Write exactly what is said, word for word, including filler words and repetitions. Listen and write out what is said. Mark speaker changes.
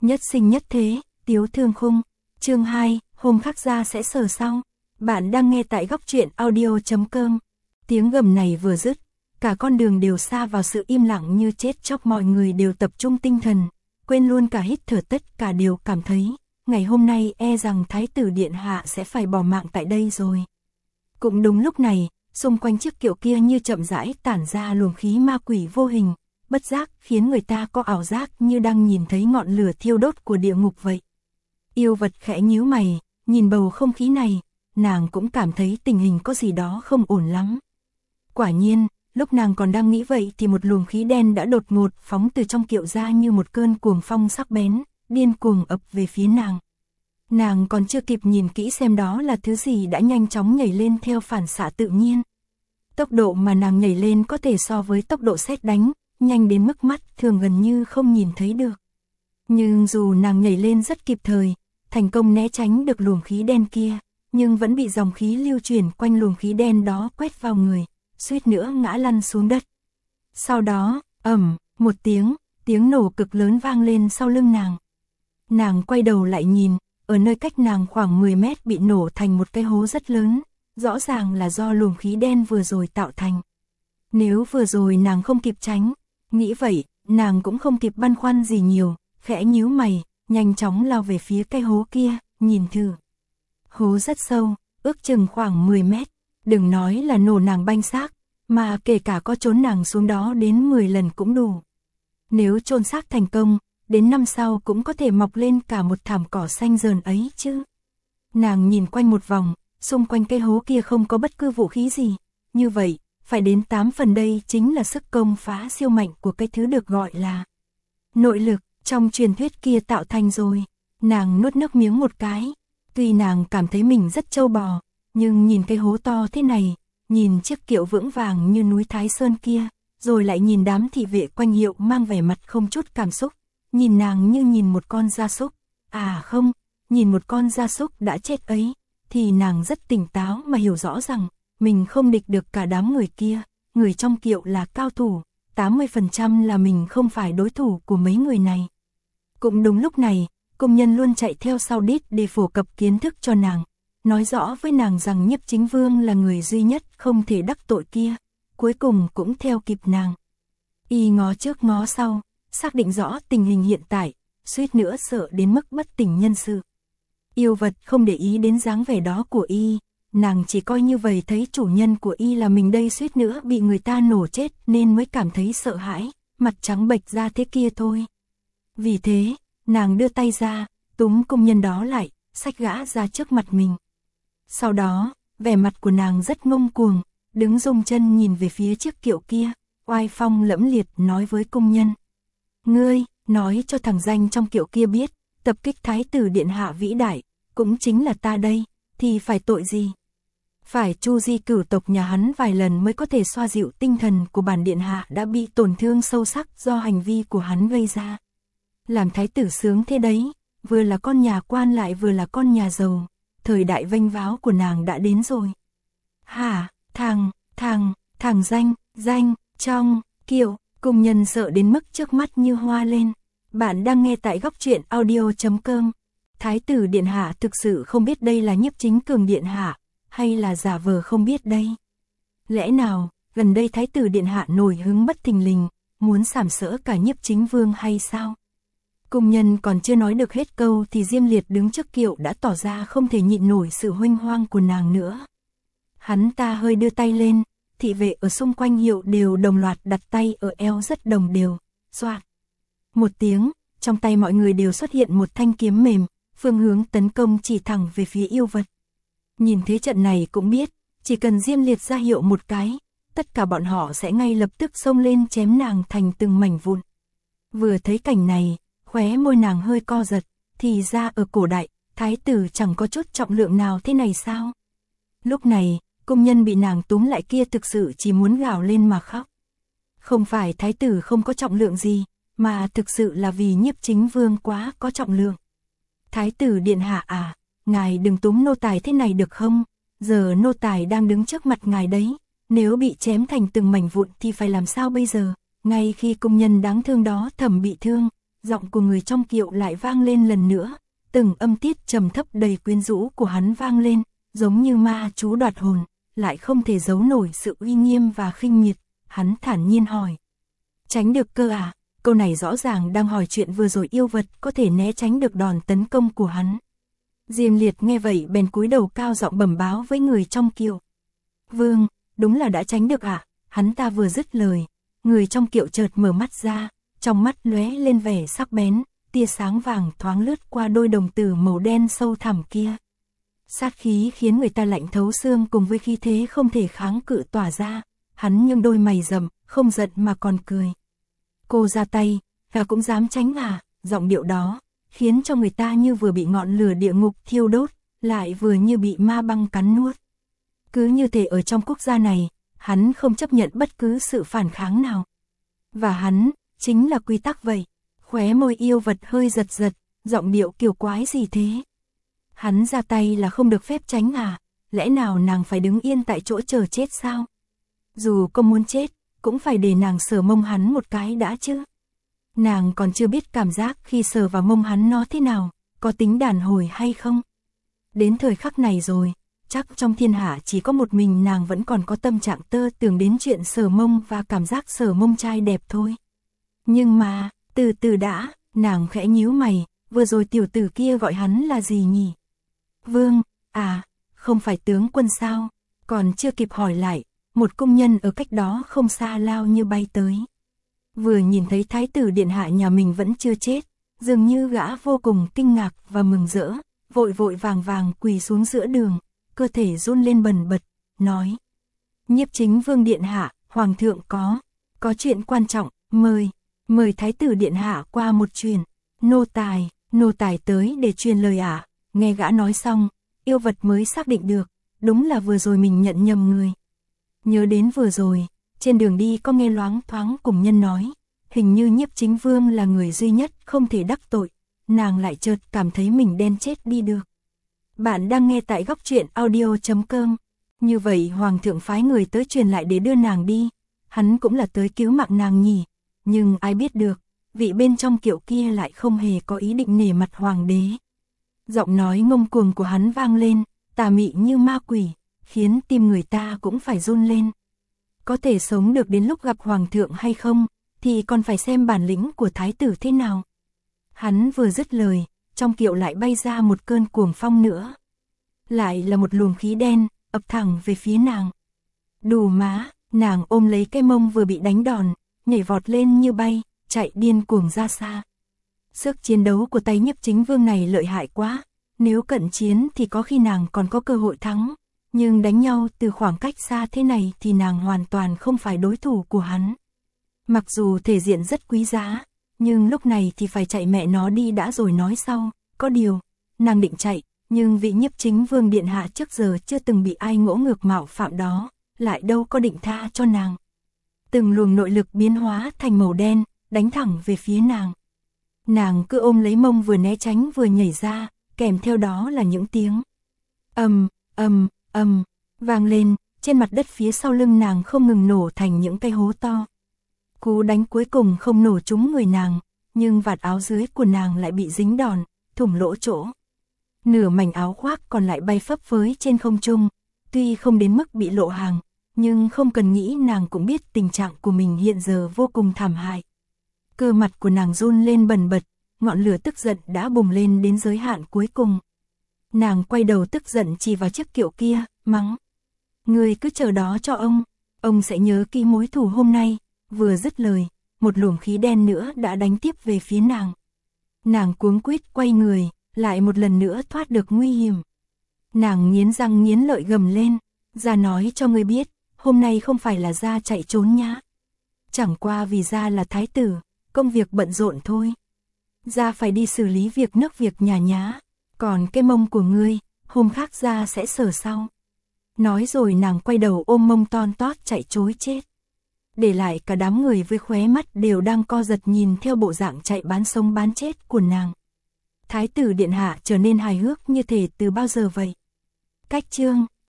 Speaker 1: Nhất sinh nhất thế, Tiếu Thương Khung. Chương hai, hôm khắc ra sẽ sờ sau. Bạn đang nghe tại góc truyện audio chấm com. Tiếng gầm này vừa dứt, cả con đường đều xa vào sự im lặng như chết chóc, mọi người đều tập trung tinh thần, quên luôn cả hít thở, tất cả đều cảm thấy, ngày hôm nay e rằng Thái tử Điện Hạ sẽ phải bỏ mạng tại đây rồi. Cũng đúng lúc này, xung quanh chiếc kiệu kia như chậm rãi tản ra luồng khí ma quỷ vô hình, bất giác khiến người ta có ảo giác như đang nhìn thấy ngọn lửa thiêu đốt của địa ngục vậy. Yêu vật khẽ nhíu mày, nhìn bầu không khí này, nàng cũng cảm thấy tình hình có gì đó không ổn lắm. Quả nhiên, lúc nàng còn đang nghĩ vậy thì một luồng khí đen đã đột ngột phóng từ trong kiệu ra như một cơn cuồng phong sắc bén, điên cuồng ập về phía nàng. Nàng còn chưa kịp nhìn kỹ xem đó là thứ gì đã nhanh chóng nhảy lên theo phản xạ tự nhiên. Tốc độ mà nàng nhảy lên có thể so với tốc độ sét đánh, nhanh đến mức mắt thường gần như không nhìn thấy được. Nhưng dù nàng nhảy lên rất kịp thời, thành công né tránh được luồng khí đen kia, nhưng vẫn bị dòng khí lưu chuyển quanh luồng khí đen đó quét vào người, suýt nữa ngã lăn xuống đất. Sau đó, ầm, một tiếng, tiếng nổ cực lớn vang lên sau lưng nàng. Nàng quay đầu lại nhìn, ở nơi cách nàng khoảng mười mét bị nổ thành một cái hố rất lớn, rõ ràng là do luồng khí đen vừa rồi tạo thành. Nếu vừa rồi nàng không kịp tránh, nghĩ vậy, nàng cũng không kịp băn khoăn gì nhiều, khẽ nhíu mày, nhanh chóng lao về phía cái hố kia, nhìn thử. Hố rất sâu, ước chừng khoảng mười mét, đừng nói là nổ nàng banh xác, mà kể cả có chôn nàng xuống đó đến mười lần cũng đủ. Nếu chôn xác thành công, đến năm sau cũng có thể mọc lên cả một thảm cỏ xanh rờn ấy chứ. Nàng nhìn quanh một vòng, xung quanh cái hố kia không có bất cứ vũ khí gì, như vậy, phải đến tám phần đây chính là sức công phá siêu mạnh của cái thứ được gọi là nội lực, trong truyền thuyết kia tạo thành rồi. Nàng nuốt nước miếng một cái, tuy nàng cảm thấy mình rất trâu bò, nhưng nhìn cái hố to thế này, nhìn chiếc kiệu vững vàng như núi Thái Sơn kia, rồi lại nhìn đám thị vệ quanh hiệu mang vẻ mặt không chút cảm xúc, nhìn nàng như nhìn một con gia súc, à không, nhìn một con gia súc đã chết ấy, thì nàng rất tỉnh táo mà hiểu rõ rằng, mình không địch được cả đám người kia, người trong kiệu là cao thủ, tám mươi phần trăm là mình không phải đối thủ của mấy người này. Cũng đúng lúc này, công nhân luôn chạy theo sau đít để phổ cập kiến thức cho nàng, nói rõ với nàng rằng Nhiếp Chính Vương là người duy nhất không thể đắc tội kia, cuối cùng cũng theo kịp nàng. Y ngó trước ngó sau, xác định rõ tình hình hiện tại, suýt nữa sợ đến mức bất tỉnh nhân sự. Yêu vật không để ý đến dáng vẻ đó của Y, nàng chỉ coi như vậy thấy chủ nhân của Y là mình đây suýt nữa bị người ta nổ chết nên mới cảm thấy sợ hãi, mặt trắng bệch ra thế kia thôi. Vì thế, nàng đưa tay ra, túm công nhân đó lại, xách gã ra trước mặt mình. Sau đó, vẻ mặt của nàng rất ngông cuồng, đứng rung chân nhìn về phía chiếc kiệu kia, oai phong lẫm liệt nói với công nhân. Ngươi, nói cho thằng danh trong kiệu kia biết, tập kích Thái tử Điện Hạ vĩ đại, cũng chính là ta đây, thì phải tội gì? Phải chu di cửu tộc nhà hắn vài lần mới có thể xoa dịu tinh thần của bản Điện Hạ đã bị tổn thương sâu sắc do hành vi của hắn gây ra. Làm thái tử sướng thế đấy, vừa là con nhà quan lại vừa là con nhà giàu, thời đại vênh váo của nàng đã đến rồi. Hả, thằng, thằng, thằng danh, danh, trong, kiệu, công nhân sợ đến mức trước mắt như hoa lên. Bạn đang nghe tại góc truyện audio chấm com. Thái tử Điện Hạ thực sự không biết đây là Nhiếp Chính Cường Điện Hạ, hay là giả vờ không biết đây? Lẽ nào, gần đây Thái tử Điện Hạ nổi hứng bất thình lình, muốn sàm sỡ cả Nhiếp Chính Vương hay sao? Công nhân còn chưa nói được hết câu thì Diêm Liệt đứng trước kiệu đã tỏ ra không thể nhịn nổi sự huênh hoang của nàng nữa. Hắn ta hơi đưa tay lên, thị vệ ở xung quanh hiệu đều đồng loạt đặt tay ở eo rất đồng đều, xoạt. Một tiếng, trong tay mọi người đều xuất hiện một thanh kiếm mềm, phương hướng tấn công chỉ thẳng về phía yêu vật. Nhìn thế trận này cũng biết, chỉ cần Diêm Liệt ra hiệu một cái, tất cả bọn họ sẽ ngay lập tức xông lên chém nàng thành từng mảnh vụn. Vừa thấy cảnh này, khóe môi nàng hơi co giật, thì ra ở cổ đại, thái tử chẳng có chút trọng lượng nào thế này sao? Lúc này, công nhân bị nàng túm lại kia thực sự chỉ muốn gào lên mà khóc. Không phải thái tử không có trọng lượng gì, mà thực sự là vì Nhiếp Chính Vương quá có trọng lượng. Thái tử Điện Hạ à, ngài đừng túm nô tài thế này được không? Giờ nô tài đang đứng trước mặt ngài đấy, nếu bị chém thành từng mảnh vụn thì phải làm sao bây giờ? Ngay khi công nhân đáng thương đó thầm bị thương, giọng của người trong kiệu lại vang lên lần nữa, từng âm tiết trầm thấp đầy quyến rũ của hắn vang lên, giống như ma chú đoạt hồn, lại không thể giấu nổi sự uy nghiêm và khinh miệt, hắn thản nhiên hỏi. Tránh được cơ à? Câu này rõ ràng đang hỏi chuyện vừa rồi yêu vật có thể né tránh được đòn tấn công của hắn. Diêm Liệt nghe vậy bèn cúi đầu cao giọng bẩm báo với người trong kiệu. Vương, đúng là đã tránh được ạ. À? Hắn ta vừa dứt lời, người trong kiệu chợt mở mắt ra, trong mắt lóe lên vẻ sắc bén, tia sáng vàng thoáng lướt qua đôi đồng tử màu đen sâu thẳm kia. Sát khí khiến người ta lạnh thấu xương cùng với khí thế không thể kháng cự tỏa ra, hắn nhướng đôi mày rậm, không giận mà còn cười. Cô ra tay, gà cũng dám tránh à? Giọng điệu đó khiến cho người ta như vừa bị ngọn lửa địa ngục thiêu đốt, lại vừa như bị ma băng cắn nuốt. Cứ như thể ở trong quốc gia này, hắn không chấp nhận bất cứ sự phản kháng nào. Và hắn, chính là quy tắc vậy. Khóe môi yêu vật hơi giật giật, giọng điệu kiều quái gì thế? Hắn ra tay là không được phép tránh à? Lẽ nào nàng phải đứng yên tại chỗ chờ chết sao? Dù có muốn chết, cũng phải để nàng sờ mông hắn một cái đã chứ. Nàng còn chưa biết cảm giác khi sờ vào mông hắn nó thế nào, có tính đàn hồi hay không. Đến thời khắc này rồi, chắc trong thiên hạ chỉ có một mình nàng vẫn còn có tâm trạng tơ tưởng đến chuyện sờ mông và cảm giác sờ mông trai đẹp thôi. Nhưng mà, từ từ đã, nàng khẽ nhíu mày, vừa rồi tiểu tử kia gọi hắn là gì nhỉ? Vương, à, không phải tướng quân sao? Còn chưa kịp hỏi lại, một công nhân ở cách đó không xa lao như bay tới. Vừa nhìn thấy thái tử điện hạ nhà mình vẫn chưa chết, dường như gã vô cùng kinh ngạc và mừng rỡ, vội vội vàng vàng quỳ xuống giữa đường, cơ thể run lên bần bật, nói. Nhiếp chính vương điện hạ, hoàng thượng có, có chuyện quan trọng, mời, mời thái tử điện hạ qua một truyền. Nô tài, nô tài tới để truyền lời ạ. À. Nghe gã nói xong, yêu vật mới xác định được, đúng là vừa rồi mình nhận nhầm người. Nhớ đến vừa rồi, trên đường đi có nghe loáng thoáng cùng nhân nói, hình như nhiếp chính vương là người duy nhất không thể đắc tội, nàng lại chợt cảm thấy mình đen chết đi được. Bạn đang nghe tại góc truyện audio chấm com, như vậy hoàng thượng phái người tới truyền lại để đưa nàng đi, hắn cũng là tới cứu mạng nàng nhỉ, nhưng ai biết được, vị bên trong kiệu kia lại không hề có ý định nể mặt hoàng đế. Giọng nói ngông cuồng của hắn vang lên, tà mị như ma quỷ, khiến tim người ta cũng phải run lên. Có thể sống được đến lúc gặp hoàng thượng hay không, thì còn phải xem bản lĩnh của thái tử thế nào. Hắn vừa dứt lời, trong kiệu lại bay ra một cơn cuồng phong nữa. Lại là một luồng khí đen, ập thẳng về phía nàng. Đù má, nàng ôm lấy cái mông vừa bị đánh đòn, nhảy vọt lên như bay, chạy điên cuồng ra xa. Sức chiến đấu của tay nhiếp chính vương này lợi hại quá, nếu cận chiến thì có khi nàng còn có cơ hội thắng. Nhưng đánh nhau từ khoảng cách xa thế này thì nàng hoàn toàn không phải đối thủ của hắn. Mặc dù thể diện rất quý giá, nhưng lúc này thì phải chạy mẹ nó đi đã rồi nói sau. Có điều, nàng định chạy, nhưng vị nhiếp chính vương điện hạ trước giờ chưa từng bị ai ngỗ ngược mạo phạm đó, lại đâu có định tha cho nàng. Từng luồng nội lực biến hóa thành màu đen, đánh thẳng về phía nàng. Nàng cứ ôm lấy mông vừa né tránh vừa nhảy ra, kèm theo đó là những tiếng ầm, ầm, ầm, vang lên, trên mặt đất phía sau lưng nàng không ngừng nổ thành những cái hố to. Cú đánh cuối cùng không nổ trúng người nàng, nhưng vạt áo dưới của nàng lại bị dính đòn, thủng lỗ chỗ. Nửa mảnh áo khoác còn lại bay phấp phới trên không trung, tuy không đến mức bị lộ hàng, nhưng không cần nghĩ nàng cũng biết tình trạng của mình hiện giờ vô cùng thảm hại. Cơ mặt của nàng run lên bần bật, ngọn lửa tức giận đã bùng lên đến giới hạn cuối cùng. Nàng quay đầu tức giận chỉ vào chiếc kiệu kia, mắng. Người cứ chờ đó cho ông, ông sẽ nhớ kỹ mối thù hôm nay. Vừa dứt lời, một luồng khí đen nữa đã đánh tiếp về phía nàng. Nàng cuống quýt quay người, lại một lần nữa thoát được nguy hiểm. Nàng nghiến răng nghiến lợi gầm lên, ra nói cho ngươi biết, hôm nay không phải là ra chạy trốn nhá. Chẳng qua vì ra là thái tử, công việc bận rộn thôi. Ra phải đi xử lý việc nước việc nhà nhá, còn cái mông của ngươi, hôm khác ra sẽ sờ sau. Nói rồi nàng quay đầu ôm mông ton tót chạy trối chết. Để lại cả đám người với khóe mắt đều đang co giật nhìn theo bộ dạng chạy bán sống bán chết của nàng. Thái tử điện hạ trở nên hài hước như thể từ bao giờ vậy. Cách chương